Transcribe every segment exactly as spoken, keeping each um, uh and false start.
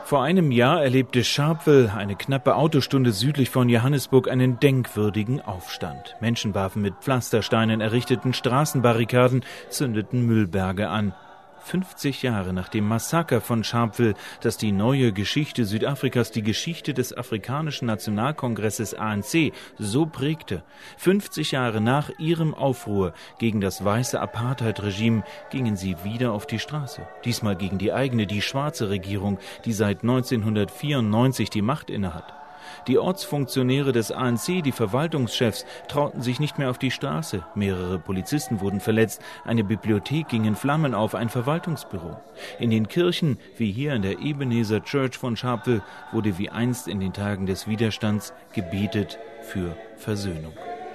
Vor einem Jahr erlebte Sharpeville, eine knappe Autostunde südlich von Johannesburg, einen denkwürdigen Aufstand. Menschen warfen mit Pflastersteinen errichteten Straßenbarrikaden, zündeten Müllberge an. fünfzig Jahre nach dem Massaker von Sharpeville, das die neue Geschichte Südafrikas, die Geschichte des Afrikanischen Nationalkongresses A N C so prägte. fünfzig Jahre nach ihrem Aufruhr gegen das weiße Apartheid-Regime gingen sie wieder auf die Straße. Diesmal gegen die eigene, die schwarze Regierung, die seit neunzehnhundertvierundneunzig die Macht innehat. Die Ortsfunktionäre des A N C, die Verwaltungschefs, trauten sich nicht mehr auf die Straße. Mehrere Polizisten wurden verletzt, eine Bibliothek ging in Flammen auf, ein Verwaltungsbüro. In den Kirchen, wie hier in der Ebenezer Church von Sharpeville, wurde wie einst in den Tagen des Widerstands gebetet für Versöhnung.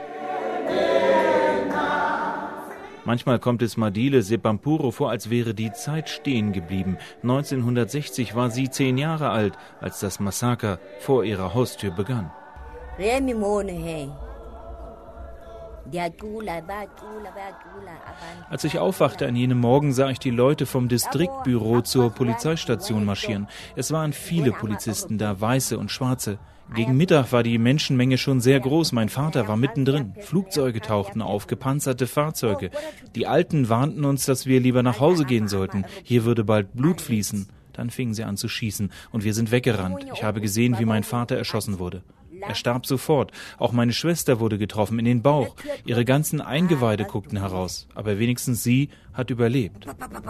Manchmal kommt es Madile Sepampuro vor, als wäre die Zeit stehen geblieben. neunzehnhundertsechzig war sie zehn Jahre alt, als das Massaker vor ihrer Haustür begann. Als ich aufwachte an jenem Morgen, sah ich die Leute vom Distriktbüro zur Polizeistation marschieren. Es waren viele Polizisten da, Weiße und Schwarze. Gegen Mittag war die Menschenmenge schon sehr groß. Mein Vater war mittendrin. Flugzeuge tauchten auf, gepanzerte Fahrzeuge. Die Alten warnten uns, dass wir lieber nach Hause gehen sollten. Hier würde bald Blut fließen. Dann fingen sie an zu schießen und wir sind weggerannt. Ich habe gesehen, wie mein Vater erschossen wurde. Er starb sofort. Auch meine Schwester wurde getroffen, in den Bauch. Ihre ganzen Eingeweide guckten heraus. Aber wenigstens sie hat überlebt.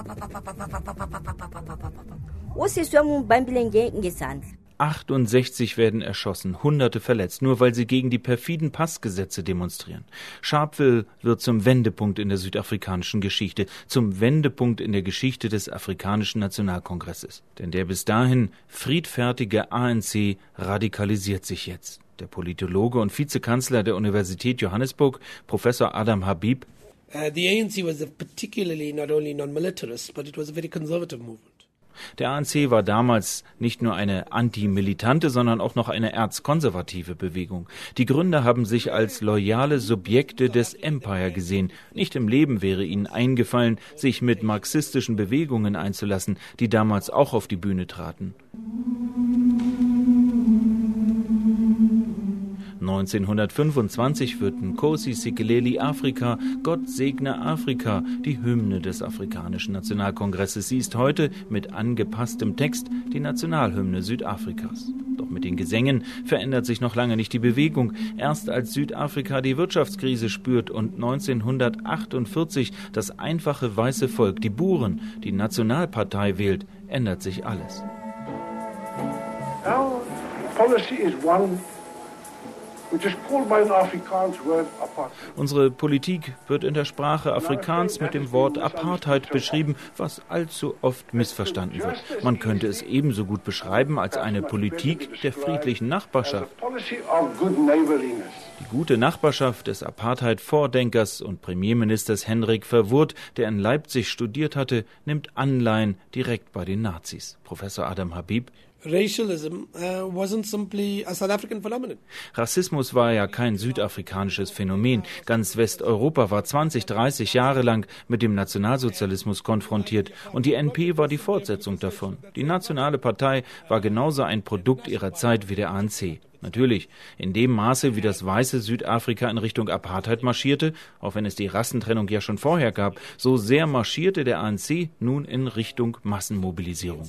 achtundsechzig werden erschossen, Hunderte verletzt, nur weil sie gegen die perfiden Passgesetze demonstrieren. Sharpeville wird zum Wendepunkt in der südafrikanischen Geschichte, zum Wendepunkt in der Geschichte des Afrikanischen Nationalkongresses. Denn der bis dahin friedfertige A N C radikalisiert sich jetzt. Der Politologe und Vizekanzler der Universität Johannesburg, Professor Adam Habib: Uh, the A N C was a particularly not only non-militarist, but it was a very conservative movement. Der A N C war damals nicht nur eine antimilitante, sondern auch noch eine erzkonservative Bewegung. Die Gründer haben sich als loyale Subjekte des Empire gesehen. Nicht im Leben wäre ihnen eingefallen, sich mit marxistischen Bewegungen einzulassen, die damals auch auf die Bühne traten. neunzehnhundertfünfundzwanzig wird Nkosi Sikeleli Afrika, Gott segne Afrika, die Hymne des Afrikanischen Nationalkongresses. Sie ist heute mit angepasstem Text die Nationalhymne Südafrikas. Doch mit den Gesängen verändert sich noch lange nicht die Bewegung. Erst als Südafrika die Wirtschaftskrise spürt und neunzehnhundertachtundvierzig das einfache weiße Volk, die Buren, die Nationalpartei wählt, ändert sich alles. Our policy is one. Unsere Politik wird in der Sprache Afrikaans mit dem Wort Apartheid beschrieben, was allzu oft missverstanden wird. Man könnte es ebenso gut beschreiben als eine Politik der friedlichen Nachbarschaft. Die gute Nachbarschaft des Apartheid-Vordenkers und Premierministers Hendrik Verwoerd, der in Leipzig studiert hatte, nimmt Anleihen direkt bei den Nazis. Professor Adam Habib: Racialism uh, wasn't simply a South African phenomenon. Rassismus war ja kein südafrikanisches Phänomen. Ganz Westeuropa war zwanzig, dreißig Jahre lang mit dem Nationalsozialismus konfrontiert und die N P war die Fortsetzung davon. Die Nationale Partei war genauso ein Produkt ihrer Zeit wie der A N C. Natürlich, in dem Maße, wie das weiße Südafrika in Richtung Apartheid marschierte, auch wenn es die Rassentrennung ja schon vorher gab, so sehr marschierte der A N C nun in Richtung Massenmobilisierung.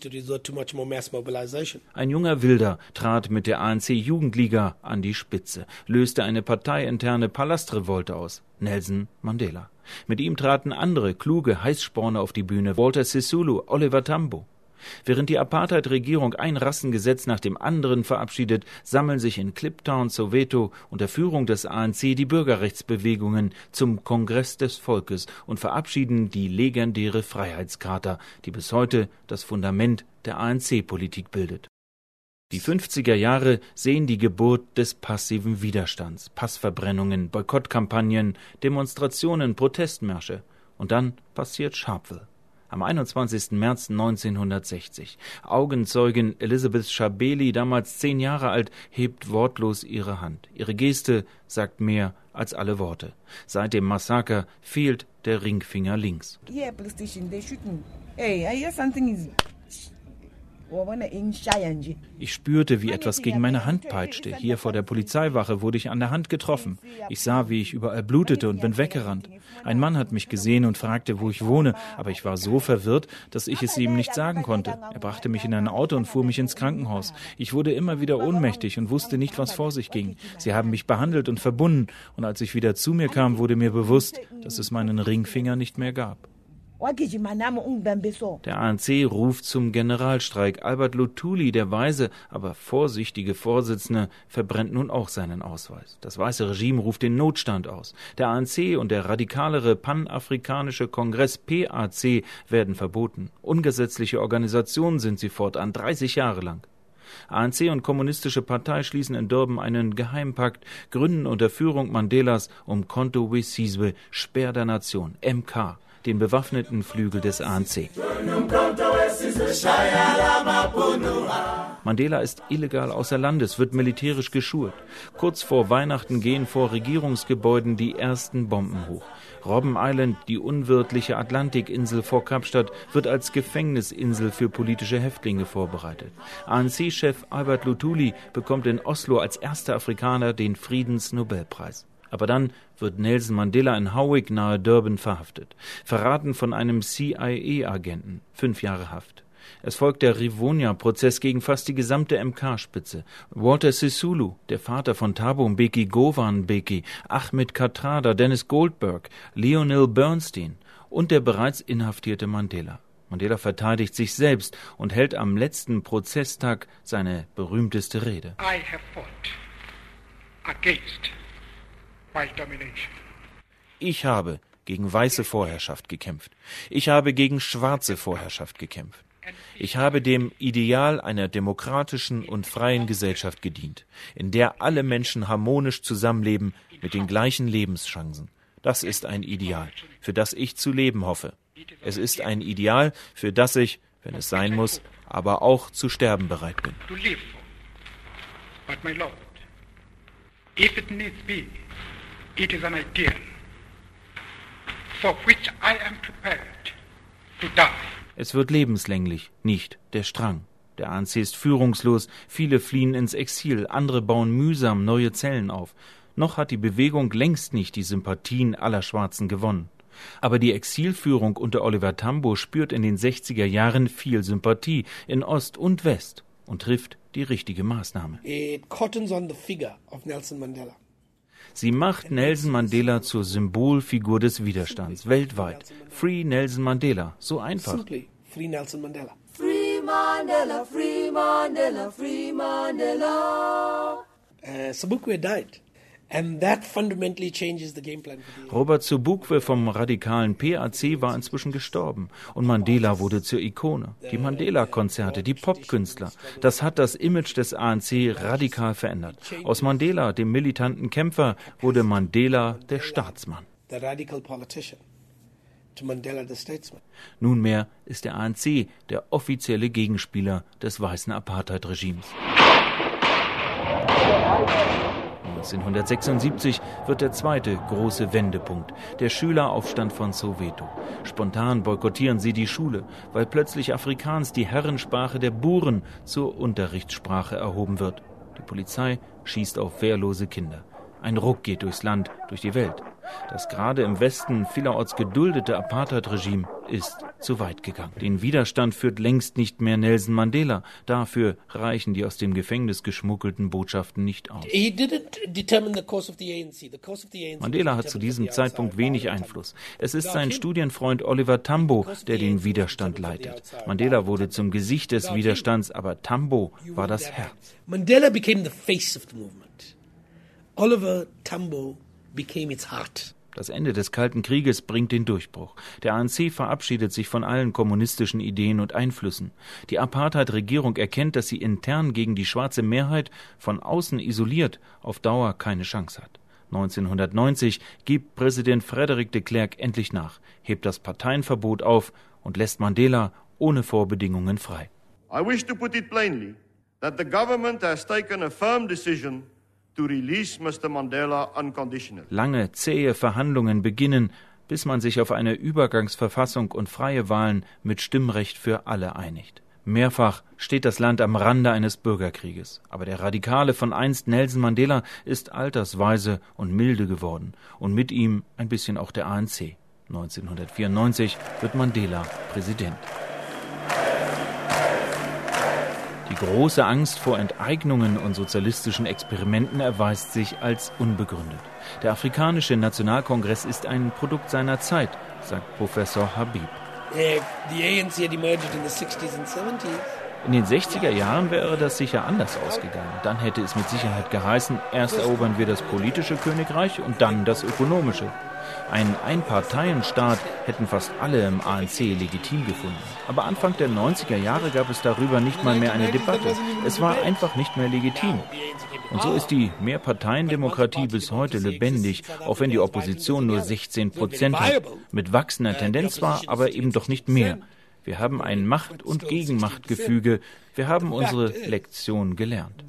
Ein junger Wilder trat mit der A N C-Jugendliga an die Spitze, löste eine parteiinterne Palastrevolte aus: Nelson Mandela. Mit ihm traten andere kluge Heißsporne auf die Bühne: Walter Sisulu, Oliver Tambo. Während die Apartheid-Regierung ein Rassengesetz nach dem anderen verabschiedet, sammeln sich in Kliptown, Soweto unter Führung des A N C die Bürgerrechtsbewegungen zum Kongress des Volkes und verabschieden die legendäre Freiheitscharta, die bis heute das Fundament der A N C-Politik bildet. Die fünfziger Jahre sehen die Geburt des passiven Widerstands, Passverbrennungen, Boykottkampagnen, Demonstrationen, Protestmärsche. Und dann passiert Sharpeville. Am einundzwanzigsten März neunzehnhundertsechzig. Augenzeugin Elizabeth Shabeli, damals zehn Jahre alt, hebt wortlos ihre Hand. Ihre Geste sagt mehr als alle Worte. Seit dem Massaker fehlt der Ringfinger links. Yeah, police station, they shoot me. Hey, I hear something is... Ich spürte, wie etwas gegen meine Hand peitschte. Hier vor der Polizeiwache wurde ich an der Hand getroffen. Ich sah, wie ich überall blutete und bin weggerannt. Ein Mann hat mich gesehen und fragte, wo ich wohne, aber ich war so verwirrt, dass ich es ihm nicht sagen konnte. Er brachte mich in ein Auto und fuhr mich ins Krankenhaus. Ich wurde immer wieder ohnmächtig und wusste nicht, was vor sich ging. Sie haben mich behandelt und verbunden, und als ich wieder zu mir kam, wurde mir bewusst, dass es meinen Ringfinger nicht mehr gab. Der A N C ruft zum Generalstreik. Albert Luthuli, der weise, aber vorsichtige Vorsitzende, verbrennt nun auch seinen Ausweis. Das weiße Regime ruft den Notstand aus. Der A N C und der radikalere panafrikanische Kongress P A C werden verboten. Ungesetzliche Organisationen sind sie fortan, dreißig Jahre lang. A N C und Kommunistische Partei schließen in Durban einen Geheimpakt, gründen unter Führung Mandelas Umkhonto we Sizwe, Speer der Nation, M K, den bewaffneten Flügel des A N C. Mandela ist illegal außer Landes, wird militärisch geschult. Kurz vor Weihnachten gehen vor Regierungsgebäuden die ersten Bomben hoch. Robben Island, die unwirtliche Atlantikinsel vor Kapstadt, wird als Gefängnisinsel für politische Häftlinge vorbereitet. A N C-Chef Albert Luthuli bekommt in Oslo als erster Afrikaner den Friedensnobelpreis. Aber dann wird Nelson Mandela in Howick nahe Durban verhaftet. Verraten von einem C I A-Agenten. Fünf Jahre Haft. Es folgt der Rivonia-Prozess gegen fast die gesamte M K-Spitze. Walter Sisulu, der Vater von Thabo Mbeki, Govan Mbeki, Ahmed Kathrada, Dennis Goldberg, Lionel Bernstein und der bereits inhaftierte Mandela. Mandela verteidigt sich selbst und hält am letzten Prozesstag seine berühmteste Rede. I have fought against white domination. Ich habe gegen weiße Vorherrschaft gekämpft. Ich habe gegen schwarze Vorherrschaft gekämpft. Ich habe dem Ideal einer demokratischen und freien Gesellschaft gedient, in der alle Menschen harmonisch zusammenleben mit den gleichen Lebenschancen. Das ist ein Ideal, für das ich zu leben hoffe. Es ist ein Ideal, für das ich, wenn es sein muss, aber auch zu sterben bereit bin. To live for. But my Lord, if it needs be, it is an ideal for which I am prepared to die. Es wird lebenslänglich, nicht der Strang. Der A N C ist führungslos, viele fliehen ins Exil, andere bauen mühsam neue Zellen auf. Noch hat die Bewegung längst nicht die Sympathien aller Schwarzen gewonnen. Aber die Exilführung unter Oliver Tambo spürt in den sechziger Jahren viel Sympathie in Ost und West und trifft die richtige Maßnahme. It cottons on the figure of Nelson Mandela. Sie macht Nelson Mandela zur Symbolfigur des Widerstands weltweit. Free Nelson Mandela, so einfach. Simply, free Nelson Mandela. Free Mandela, free Mandela, free Mandela. Uh, Sobukwe died. And that fundamentally changes the game plan for the Robert Sobukwe vom radikalen P A C war inzwischen gestorben und Mandela wurde zur Ikone. Die Mandela-Konzerte, die Popkünstler, das hat das Image des A N C radikal verändert. Aus Mandela, dem militanten Kämpfer, wurde Mandela der Staatsmann. the radical politician to Mandela the statesman. Nunmehr ist der A N C der offizielle Gegenspieler des weißen Apartheid-Regimes. neunzehnhundertsechsundsiebzig wird der zweite große Wendepunkt, der Schüleraufstand von Soweto. Spontan boykottieren sie die Schule, weil plötzlich Afrikaans, die Herrensprache der Buren, zur Unterrichtssprache erhoben wird. Die Polizei schießt auf wehrlose Kinder. Ein Ruck geht durchs Land, durch die Welt. Das gerade im Westen vielerorts geduldete Apartheid-Regime ist zu weit gegangen. Den Widerstand führt längst nicht mehr Nelson Mandela. Dafür reichen die aus dem Gefängnis geschmuggelten Botschaften nicht aus. He didn't determine the course of the A N C. The course of the A N C Mandela hat zu diesem Zeitpunkt wenig Einfluss. Es ist sein Studienfreund Oliver Tambo, der den Widerstand leitet. Mandela wurde zum Gesicht des Widerstands, aber Tambo war das Herz. Mandela became the face of the movement. Oliver Tambo became its heart. Das Ende des Kalten Krieges bringt den Durchbruch. Der A N C verabschiedet sich von allen kommunistischen Ideen und Einflüssen. Die Apartheid-Regierung erkennt, dass sie intern gegen die schwarze Mehrheit, von außen isoliert, auf Dauer keine Chance hat. neunzehnhundertneunzig gibt Präsident Frederick de Klerk endlich nach, hebt das Parteienverbot auf und lässt Mandela ohne Vorbedingungen frei. I wish to put it plainly that the government has taken a firm decision to release Mister Mandela unconditionally. Lange, zähe Verhandlungen beginnen, bis man sich auf eine Übergangsverfassung und freie Wahlen mit Stimmrecht für alle einigt. Mehrfach steht das Land am Rande eines Bürgerkrieges. Aber der Radikale von einst Nelson Mandela ist altersweise und milde geworden. Und mit ihm ein bisschen auch der A N C. neunzehnhundertvierundneunzig wird Mandela Präsident. Die große Angst vor Enteignungen und sozialistischen Experimenten erweist sich als unbegründet. Der Afrikanische Nationalkongress ist ein Produkt seiner Zeit, sagt Professor Habib. In den sechziger Jahren wäre das sicher anders ausgegangen. Dann hätte es mit Sicherheit geheißen, erst erobern wir das politische Königreich und dann das ökonomische. Einen Einparteienstaat hätten fast alle im A N C legitim gefunden. Aber Anfang der neunziger Jahre gab es darüber nicht mal mehr eine Debatte. Es war einfach nicht mehr legitim. Und so ist die Mehrparteiendemokratie bis heute lebendig, auch wenn die Opposition nur sechzehn Prozent hat. Mit wachsender Tendenz zwar, aber eben doch nicht mehr. Wir haben ein Macht- und Gegenmachtgefüge. Wir haben unsere Lektion gelernt.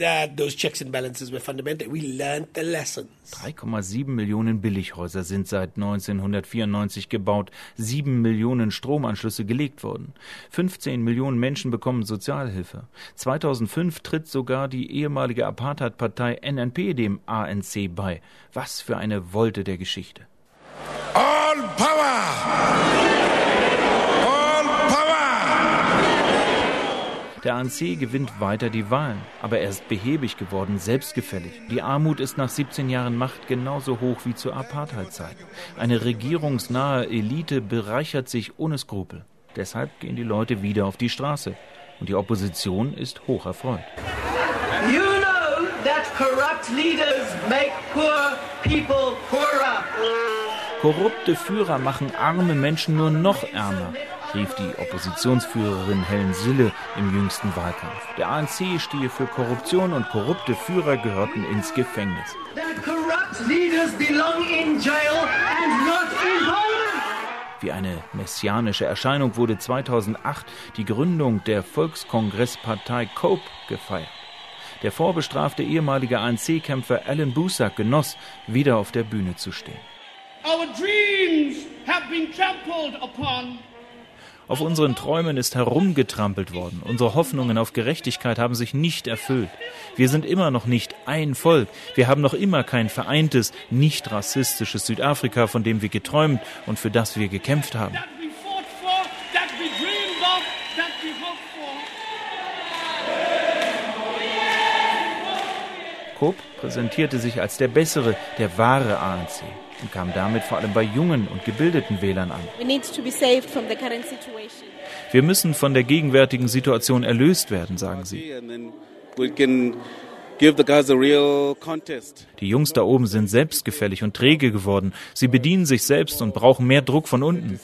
drei Komma sieben Millionen Billighäuser sind seit neunzehnhundertvierundneunzig gebaut, sieben Millionen Stromanschlüsse gelegt worden. fünfzehn Millionen Menschen bekommen Sozialhilfe. zweitausendfünf tritt sogar die ehemalige Apartheid-Partei N N P dem A N C bei. Was für eine Wolte der Geschichte. All power! Der A N C gewinnt weiter die Wahlen, aber er ist behäbig geworden, selbstgefällig. Die Armut ist nach siebzehn Jahren Macht genauso hoch wie zur Apartheid-Zeit. Eine regierungsnahe Elite bereichert sich ohne Skrupel. Deshalb gehen die Leute wieder auf die Straße. Und die Opposition ist hoch erfreut. You know that corrupt leaders make poor people poorer. Korrupte Führer machen arme Menschen nur noch ärmer, rief die Oppositionsführerin Helen Zille im jüngsten Wahlkampf. Der A N C stehe für Korruption und korrupte Führer gehörten ins Gefängnis. Wie eine messianische Erscheinung wurde zweitausendacht die Gründung der Volkskongresspartei COPE gefeiert. Der vorbestrafte ehemalige A N C-Kämpfer Alan Boesak genoss, wieder auf der Bühne zu stehen. Our dreams have been trampled upon. Auf unseren Träumen ist herumgetrampelt worden. Unsere Hoffnungen auf Gerechtigkeit haben sich nicht erfüllt. Wir sind immer noch nicht ein Volk. Wir haben noch immer kein vereintes, nicht rassistisches Südafrika, von dem wir geträumt und für das wir gekämpft haben. COPE präsentierte sich als der bessere, der wahre A N C und kam damit vor allem bei jungen und gebildeten Wählern an. Wir müssen von der gegenwärtigen Situation erlöst werden, sagen sie. Die Jungs da oben sind selbstgefällig und träge geworden. Sie bedienen sich selbst und brauchen mehr Druck von unten.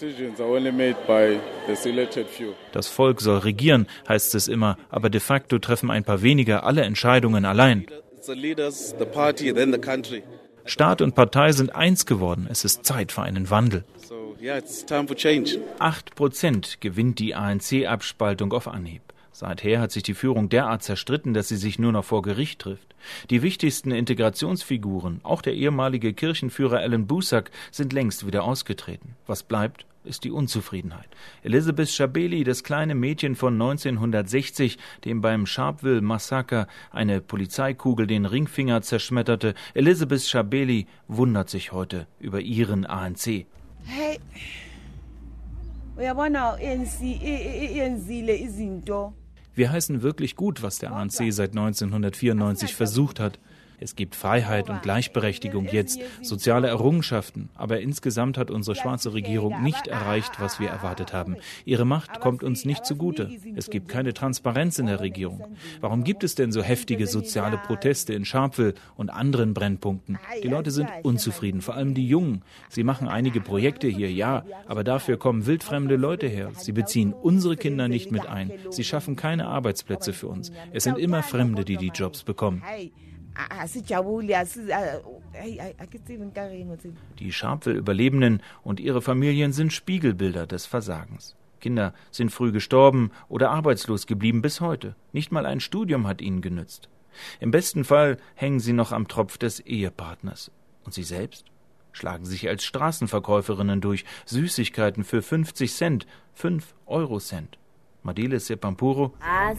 Das Volk soll regieren, heißt es immer, aber de facto treffen ein paar weniger alle Entscheidungen allein. Staat und Partei sind eins geworden. Es ist Zeit für einen Wandel. Acht Prozent gewinnt die A N C-Abspaltung auf Anhieb. Seither hat sich die Führung derart zerstritten, dass sie sich nur noch vor Gericht trifft. Die wichtigsten Integrationsfiguren, auch der ehemalige Kirchenführer Alan Boesak, sind längst wieder ausgetreten. Was bleibt, ist die Unzufriedenheit. Elizabeth Shabeli, das kleine Mädchen von neunzehnhundertsechzig, dem beim Sharpeville-Massaker eine Polizeikugel den Ringfinger zerschmetterte, Elizabeth Shabeli wundert sich heute über ihren A N C. Hey. Wir heißen wirklich gut, was der A N C seit neunzehnhundertvierundneunzig versucht hat. Es gibt Freiheit und Gleichberechtigung jetzt, soziale Errungenschaften. Aber insgesamt hat unsere schwarze Regierung nicht erreicht, was wir erwartet haben. Ihre Macht kommt uns nicht zugute. Es gibt keine Transparenz in der Regierung. Warum gibt es denn so heftige soziale Proteste in Sharpeville und anderen Brennpunkten? Die Leute sind unzufrieden, vor allem die Jungen. Sie machen einige Projekte hier, ja, aber dafür kommen wildfremde Leute her. Sie beziehen unsere Kinder nicht mit ein. Sie schaffen keine Arbeitsplätze für uns. Es sind immer Fremde, die die Jobs bekommen. Die Sharpeville-Überlebenden und ihre Familien sind Spiegelbilder des Versagens. Kinder sind früh gestorben oder arbeitslos geblieben bis heute. Nicht mal ein Studium hat ihnen genützt. Im besten Fall hängen sie noch am Tropf des Ehepartners. Und sie selbst schlagen sich als Straßenverkäuferinnen durch, Süßigkeiten für fünfzig Cent, fünf Euro Cent. Madile Sepampuro: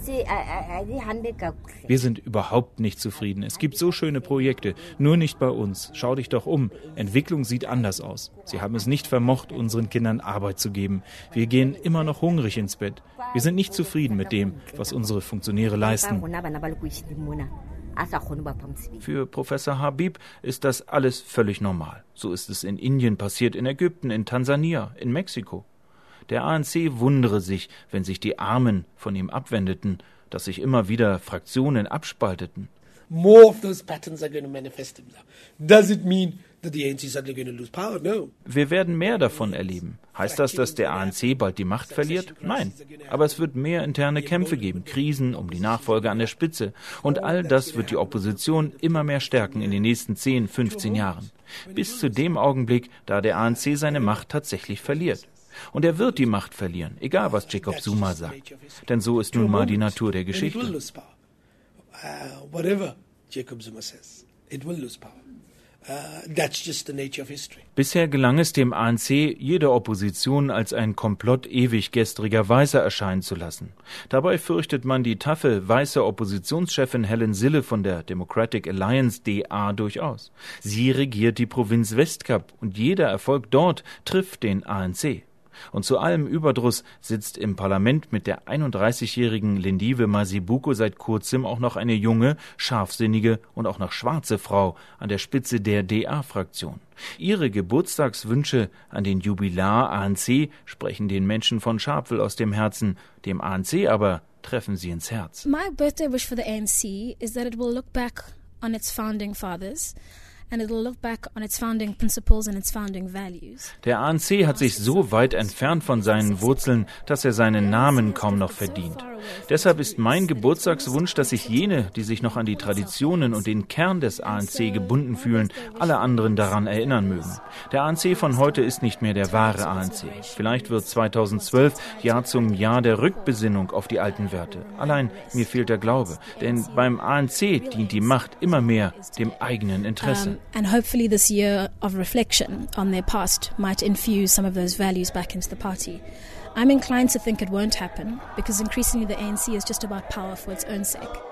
Wir sind überhaupt nicht zufrieden. Es gibt so schöne Projekte, nur nicht bei uns. Schau dich doch um. Entwicklung sieht anders aus. Sie haben es nicht vermocht, unseren Kindern Arbeit zu geben. Wir gehen immer noch hungrig ins Bett. Wir sind nicht zufrieden mit dem, was unsere Funktionäre leisten. Für Professor Habib ist das alles völlig normal. So ist es in Indien passiert, in Ägypten, in Tansania, in Mexiko. Der A N C wundere sich, wenn sich die Armen von ihm abwendeten, dass sich immer wieder Fraktionen abspalteten. More of those patterns are going to manifest themselves. Does it mean that the A N C is suddenly going to lose power? No. Wir werden mehr davon erleben. Heißt das, dass der A N C bald die Macht verliert? Nein. Aber es wird mehr interne Kämpfe geben, Krisen um die Nachfolge an der Spitze. Und all das wird die Opposition immer mehr stärken in den nächsten zehn, fünfzehn Jahren. Bis zu dem Augenblick, da der A N C seine Macht tatsächlich verliert. Und er wird die Macht verlieren, egal was Jacob Zuma sagt. Denn so ist nun mal die Natur der Geschichte. Uh, whatever Jacob Zuma says, it will lose power. Uh, that's just the nature of history. Bisher gelang es dem A N C, jede Opposition als ein Komplott ewig gestriger Weißer erscheinen zu lassen. Dabei fürchtet man die taffe, weiße Oppositionschefin Helen Zille von der Democratic Alliance D A durchaus. Sie regiert die Provinz Westkap und jeder Erfolg dort trifft den A N C. Und zu allem Überdruss sitzt im Parlament mit der einunddreißigjährigen Lindiwe Mazibuko seit kurzem auch noch eine junge, scharfsinnige und auch noch schwarze Frau an der Spitze der D A-Fraktion. Ihre Geburtstagswünsche an den Jubilar A N C sprechen den Menschen von Sharpeville aus dem Herzen, dem A N C aber treffen sie ins Herz. My birthday wish for the A N C is that it will look back on its founding fathers. And it'll look back on its founding principles and its founding values. Der A N C hat sich so weit entfernt von seinen Wurzeln, dass er seinen Namen kaum noch verdient. Deshalb ist mein Geburtstagswunsch, dass sich jene, die sich noch an die Traditionen und den Kern des A N C gebunden fühlen, alle anderen daran erinnern mögen. Der A N C von heute ist nicht mehr der wahre A N C. Vielleicht wird zweitausendzwölf Jahr zum Jahr der Rückbesinnung auf die alten Werte. Allein mir fehlt der Glaube, denn beim A N C dient die Macht immer mehr dem eigenen Interesse. Um, and hopefully this year of reflection on their past might infuse some of those values back into the party. I'm inclined to think it won't happen because increasingly the A N C is just about power for its own sake.